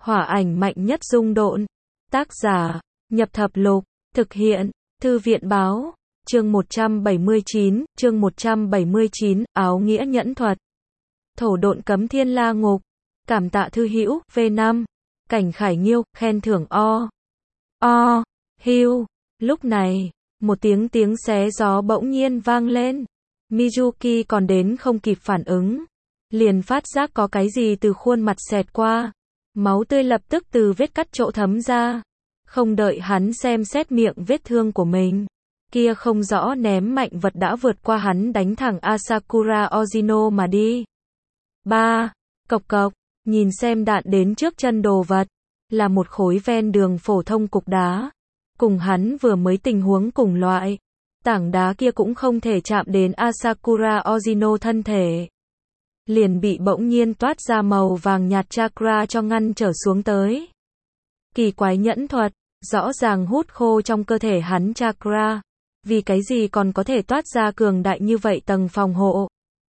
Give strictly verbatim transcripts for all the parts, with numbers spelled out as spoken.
Hỏa ảnh mạnh nhất dung độn. Tác giả, Nhập Thập Lục, thực hiện, Thư viện Báo, chương một trăm bảy mươi chín, chương một trăm bảy mươi chín, áo nghĩa nhẫn thuật. Thổ độn cấm thiên la ngục, cảm tạ thư hữu, V năm, Cảnh Khải Nghiêu, khen thưởng O. O, Hưu. Lúc này, một tiếng tiếng xé gió bỗng nhiên vang lên. Mizuki còn đến không kịp phản ứng, liền phát giác có cái gì từ khuôn mặt xẹt qua. Máu tươi lập tức từ vết cắt chỗ thấm ra. Không đợi hắn xem xét miệng vết thương của mình, kia không rõ ném mạnh vật đã vượt qua hắn đánh thẳng Asakura Ozino mà đi. Ba, cộc cộc, nhìn xem đạn đến trước chân đồ vật, là một khối ven đường phổ thông cục đá. Cùng hắn vừa mới tình huống cùng loại, tảng đá kia cũng không thể chạm đến Asakura Ozino thân thể. Liền bị bỗng nhiên toát ra màu vàng nhạt chakra cho ngăn trở xuống tới. Kỳ quái nhẫn thuật, rõ ràng hút khô trong cơ thể hắn chakra. Vì cái gì còn có thể toát ra cường đại như vậy tầng phòng hộ.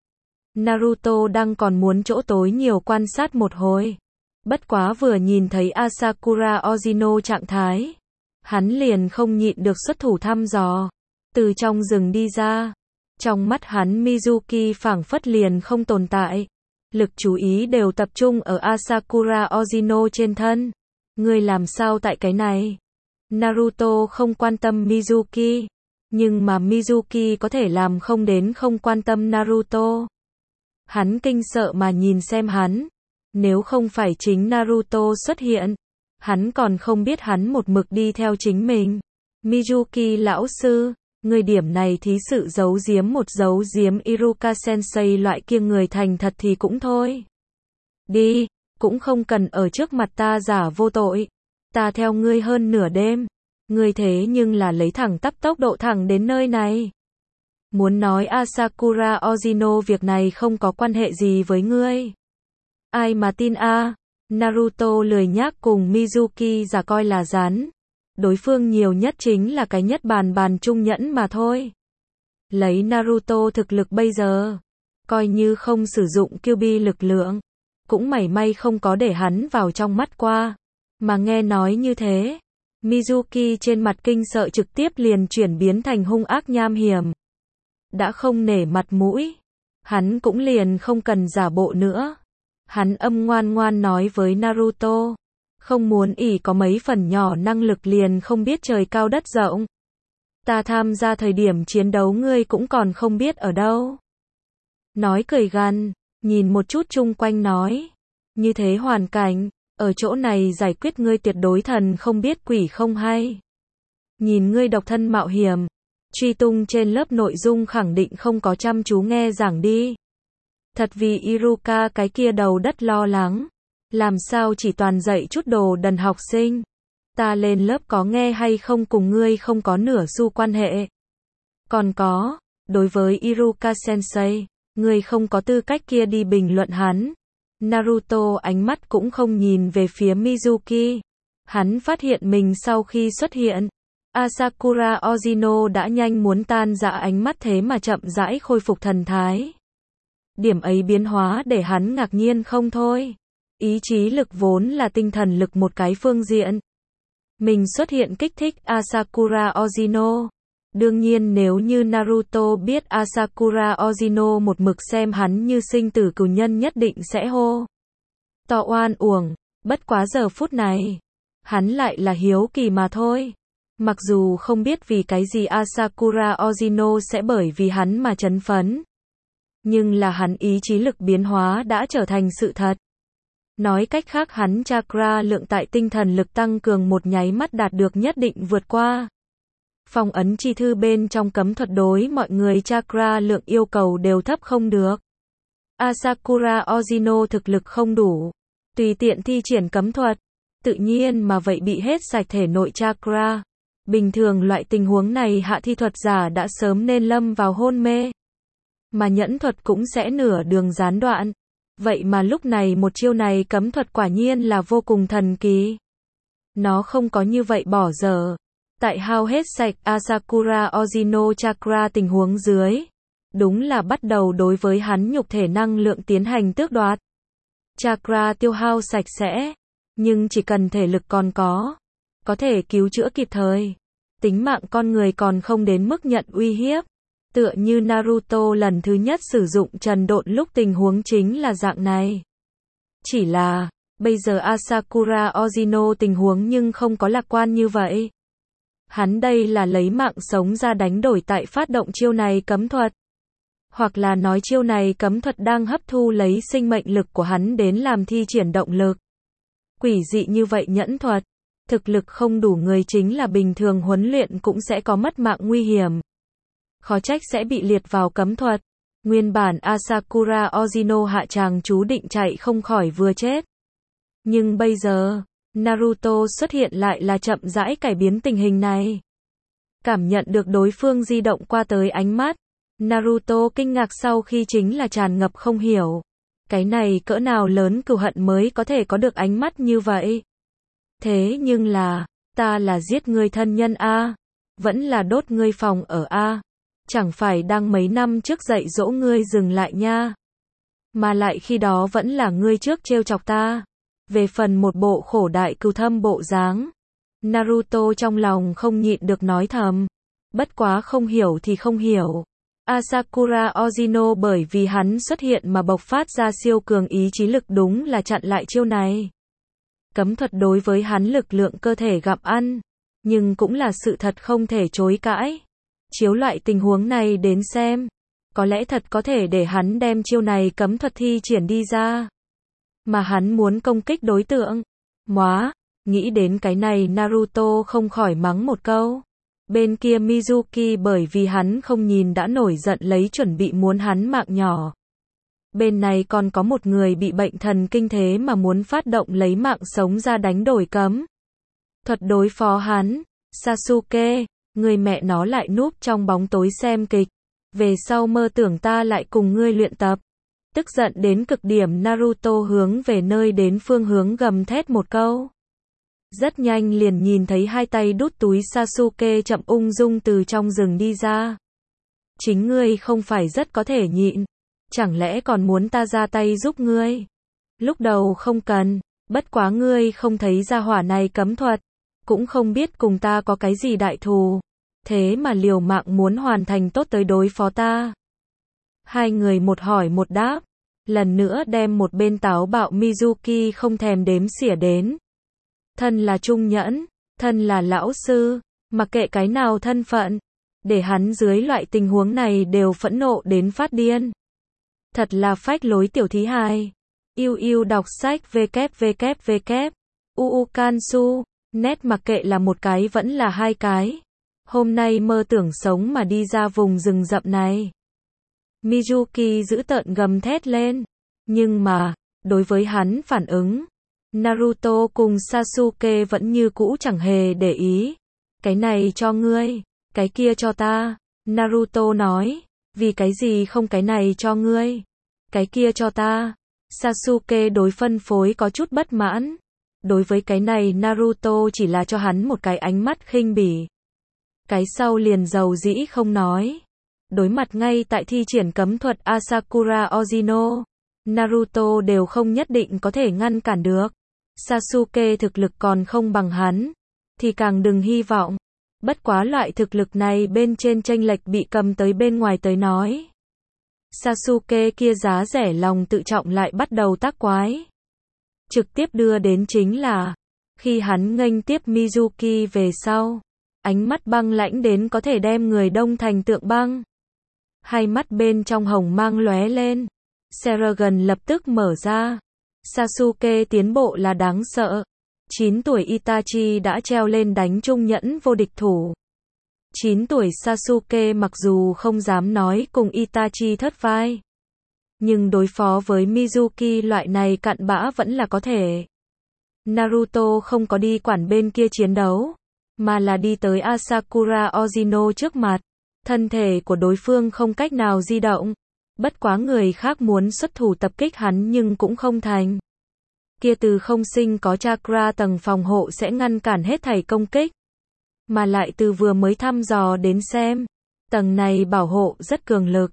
Naruto đang còn muốn chỗ tối nhiều quan sát một hồi. Bất quá vừa nhìn thấy Asakura Ozino trạng thái, hắn liền không nhịn được xuất thủ thăm dò. Từ trong rừng đi ra. Trong mắt hắn Mizuki phảng phất liền không tồn tại. Lực chú ý đều tập trung ở Asakura Ozino trên thân. Ngươi làm sao tại cái này? Naruto không quan tâm Mizuki. Nhưng mà Mizuki có thể làm không đến không quan tâm Naruto. Hắn kinh sợ mà nhìn xem hắn. Nếu không phải chính Naruto xuất hiện, hắn còn không biết hắn một mực đi theo chính mình. Mizuki lão sư, người điểm này thí sự giấu giếm một giấu giếm Iruka Sensei loại kia người thành thật thì cũng thôi. Đi, cũng không cần ở trước mặt ta giả vô tội. Ta theo ngươi hơn nửa đêm. Ngươi thế nhưng là lấy thẳng tắp tốc độ thẳng đến nơi này. Muốn nói Asakura Ozino việc này không có quan hệ gì với ngươi. Ai mà tin a? Naruto lười nhác cùng Mizuki giả coi là rán. Đối phương nhiều nhất chính là cái nhất bàn bàn trung nhẫn mà thôi. Lấy Naruto thực lực bây giờ, coi như không sử dụng Kyuubi lực lượng, cũng mảy may không có để hắn vào trong mắt qua. Mà nghe nói như thế, Mizuki trên mặt kinh sợ trực tiếp liền chuyển biến thành hung ác nham hiểm. Đã không nể mặt mũi, hắn cũng liền không cần giả bộ nữa. Hắn âm ngoan ngoan nói với Naruto, không muốn ỷ có mấy phần nhỏ năng lực liền không biết trời cao đất rộng. Ta tham gia thời điểm chiến đấu ngươi cũng còn không biết ở đâu. Nói cười gằn, nhìn một chút chung quanh nói, như thế hoàn cảnh, ở chỗ này giải quyết ngươi tuyệt đối thần không biết quỷ không hay. Nhìn ngươi độc thân mạo hiểm, truy tung trên lớp nội dung khẳng định không có chăm chú nghe giảng đi. Thật vì Iruka cái kia đầu đất lo lắng. Làm sao chỉ toàn dạy chút đồ đần học sinh. Ta lên lớp có nghe hay không cùng ngươi không có nửa xu quan hệ. Còn có, đối với Iruka Sensei, ngươi không có tư cách kia đi bình luận hắn. Naruto ánh mắt cũng không nhìn về phía Mizuki. Hắn phát hiện mình sau khi xuất hiện, Asakura Ozino đã nhanh muốn tan rã ánh mắt thế mà chậm rãi khôi phục thần thái. Điểm ấy biến hóa để hắn ngạc nhiên không thôi. Ý chí lực vốn là tinh thần lực một cái phương diện. Mình xuất hiện kích thích Asakura Ozino. Đương nhiên nếu như Naruto biết Asakura Ozino một mực xem hắn như sinh tử cừu nhân nhất định sẽ hô to oan uổng. Bất quá giờ phút này, hắn lại là hiếu kỳ mà thôi. Mặc dù không biết vì cái gì Asakura Ozino sẽ bởi vì hắn mà chấn phấn. Nhưng là hắn ý chí lực biến hóa đã trở thành sự thật. Nói cách khác hắn chakra lượng tại tinh thần lực tăng cường một nháy mắt đạt được nhất định vượt qua. Phong ấn chi thư bên trong cấm thuật đối mọi người chakra lượng yêu cầu đều thấp không được. Asakura Ozino thực lực không đủ, tùy tiện thi triển cấm thuật, tự nhiên mà vậy bị hết sạch thể nội chakra. Bình thường loại tình huống này hạ thi thuật giả đã sớm nên lâm vào hôn mê. Mà nhẫn thuật cũng sẽ nửa đường gián đoạn. Vậy mà lúc này một chiêu này cấm thuật quả nhiên là vô cùng thần kỳ. Nó không có như vậy bỏ dở. Tại hao hết sạch Asakura Ozino chakra tình huống dưới, đúng là bắt đầu đối với hắn nhục thể năng lượng tiến hành tước đoạt. Chakra tiêu hao sạch sẽ, Nhưng chỉ cần thể lực còn có, có thể cứu chữa kịp thời. Tính mạng con người còn không đến mức nhận uy hiếp. Tựa như Naruto lần thứ nhất sử dụng trần độn lúc tình huống chính là dạng này. Chỉ là, bây giờ Asakura Ozino tình huống nhưng không có lạc quan như vậy. Hắn đây là lấy mạng sống ra đánh đổi tại phát động chiêu này cấm thuật. Hoặc là nói chiêu này cấm thuật đang hấp thu lấy sinh mệnh lực của hắn đến làm thi triển động lực. Quỷ dị như vậy nhẫn thuật. Thực lực không đủ người chính là bình thường huấn luyện cũng sẽ có mất mạng nguy hiểm. Khó trách sẽ bị liệt vào cấm thuật. Nguyên bản Asakura Ozino hạ tràng chú định chạy không khỏi vừa chết. Nhưng bây giờ, Naruto xuất hiện lại là chậm rãi cải biến tình hình này. Cảm nhận được đối phương di động qua tới ánh mắt, Naruto kinh ngạc sau khi chính là tràn ngập không hiểu. Cái này cỡ nào lớn cừu hận mới có thể có được ánh mắt như vậy. Thế nhưng là, ta là giết ngươi thân nhân a, vẫn là đốt ngươi phòng ở a, chẳng phải đang mấy năm trước dạy dỗ ngươi dừng lại nha. Mà lại khi đó vẫn là ngươi trước trêu chọc ta. Về phần một bộ khổ đại cừu thâm bộ dáng, Naruto trong lòng không nhịn được nói thầm. Bất quá không hiểu thì không hiểu. Asakura Ozino bởi vì hắn xuất hiện mà bộc phát ra siêu cường ý chí lực đúng là chặn lại chiêu này. Cấm thuật đối với hắn lực lượng cơ thể gặm ăn, nhưng cũng là sự thật không thể chối cãi. Chiếu loại tình huống này đến xem, có lẽ thật có thể để hắn đem chiêu này cấm thuật thi triển đi ra. Mà hắn muốn công kích đối tượng. Móa, nghĩ đến cái này Naruto không khỏi mắng một câu. Bên kia Mizuki bởi vì hắn không nhìn đã nổi giận lấy chuẩn bị muốn hắn mạng nhỏ. Bên này còn có một người bị bệnh thần kinh thế mà muốn phát động lấy mạng sống ra đánh đổi cấm thuật đối phó hắn. Sasuke, người mẹ nó lại núp trong bóng tối xem kịch. Về sau mơ tưởng ta lại cùng ngươi luyện tập. Tức giận đến cực điểm Naruto hướng về nơi đến phương hướng gầm thét một câu. Rất nhanh liền nhìn thấy hai tay đút túi Sasuke chậm ung dung từ trong rừng đi ra. Chính ngươi không phải rất có thể nhịn. Chẳng lẽ còn muốn ta ra tay giúp ngươi? Lúc đầu không cần, bất quá ngươi không thấy ra hỏa này cấm thuật. Cũng không biết cùng ta có cái gì đại thù. Thế mà liều mạng muốn hoàn thành tốt tới đối phó ta. Hai người một hỏi một đáp. Lần nữa đem một bên táo bạo Mizuki không thèm đếm xỉa đến. Thân là trung nhẫn, thân là lão sư, mặc kệ cái nào thân phận, để hắn dưới loại tình huống này đều phẫn nộ đến phát điên. Thật là phách lối tiểu thí hài. Yêu yêu đọc sách www. Uukansu, net mặc kệ là một cái vẫn là hai cái. Hôm nay mơ tưởng sống mà đi ra vùng rừng rậm này. Mizuki giữ tợn gầm thét lên. Nhưng mà, đối với hắn phản ứng, Naruto cùng Sasuke vẫn như cũ chẳng hề để ý. Cái này cho ngươi, cái kia cho ta. Naruto nói, vì cái gì không cái này cho ngươi, cái kia cho ta. Sasuke đối phân phối có chút bất mãn. Đối với cái này Naruto chỉ là cho hắn một cái ánh mắt khinh bỉ. Cái sau liền giàu dĩ không nói. Đối mặt ngay tại thi triển cấm thuật Asakura Ozino, Naruto đều không nhất định có thể ngăn cản được. Sasuke thực lực còn không bằng hắn, thì càng đừng hy vọng. Bất quá loại thực lực này bên trên chênh lệch bị cầm tới bên ngoài tới nói. Sasuke kia giá rẻ lòng tự trọng lại bắt đầu tác quái. Trực tiếp đưa đến chính là, khi hắn nghênh tiếp Mizuki về sau, ánh mắt băng lãnh đến có thể đem người đông thành tượng băng. Hai mắt bên trong hồng mang lóe lên. Seragon lập tức mở ra. Sasuke tiến bộ là đáng sợ. chín tuổi Itachi đã treo lên đánh trung nhẫn vô địch thủ. chín tuổi Sasuke mặc dù không dám nói cùng Itachi thất vai, nhưng đối phó với Mizuki loại này cặn bã vẫn là có thể. Naruto không có đi quản bên kia chiến đấu, mà là đi tới Asakura Ozino trước mặt. Thân thể của đối phương không cách nào di động. Bất quá người khác muốn xuất thủ tập kích hắn nhưng cũng không thành. Kia từ không sinh có chakra tầng phòng hộ sẽ ngăn cản hết thảy công kích. Mà lại từ vừa mới thăm dò đến xem, tầng này bảo hộ rất cường lực.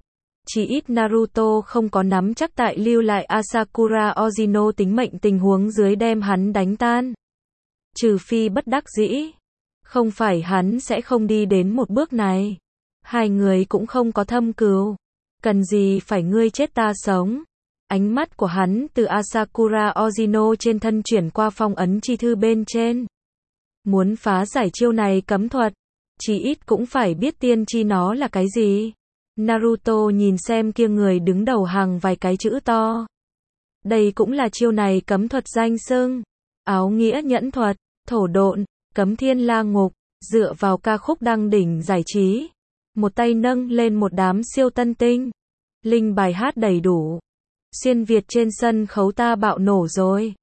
Chỉ ít Naruto không có nắm chắc tại lưu lại Asakura Ozino tính mệnh tình huống dưới đem hắn đánh tan. Trừ phi bất đắc dĩ. Không phải hắn sẽ không đi đến một bước này. Hai người cũng không có thâm cừu. Cần gì phải ngươi chết ta sống. Ánh mắt của hắn từ Asakura Ozino trên thân chuyển qua phong ấn chi thư bên trên. Muốn phá giải chiêu này cấm thuật, chỉ ít cũng phải biết tiên chi nó là cái gì. Naruto nhìn xem kia người đứng đầu hàng vài cái chữ to. Đây cũng là chiêu này cấm thuật danh xưng. Áo nghĩa nhẫn thuật, thổ độn, cấm thiên la ngục, dựa vào ca khúc đăng đỉnh giải trí. Một tay nâng lên một đám siêu tân tinh. Linh bài hát đầy đủ. Xuyên Việt trên sân khấu ta bạo nổ rồi.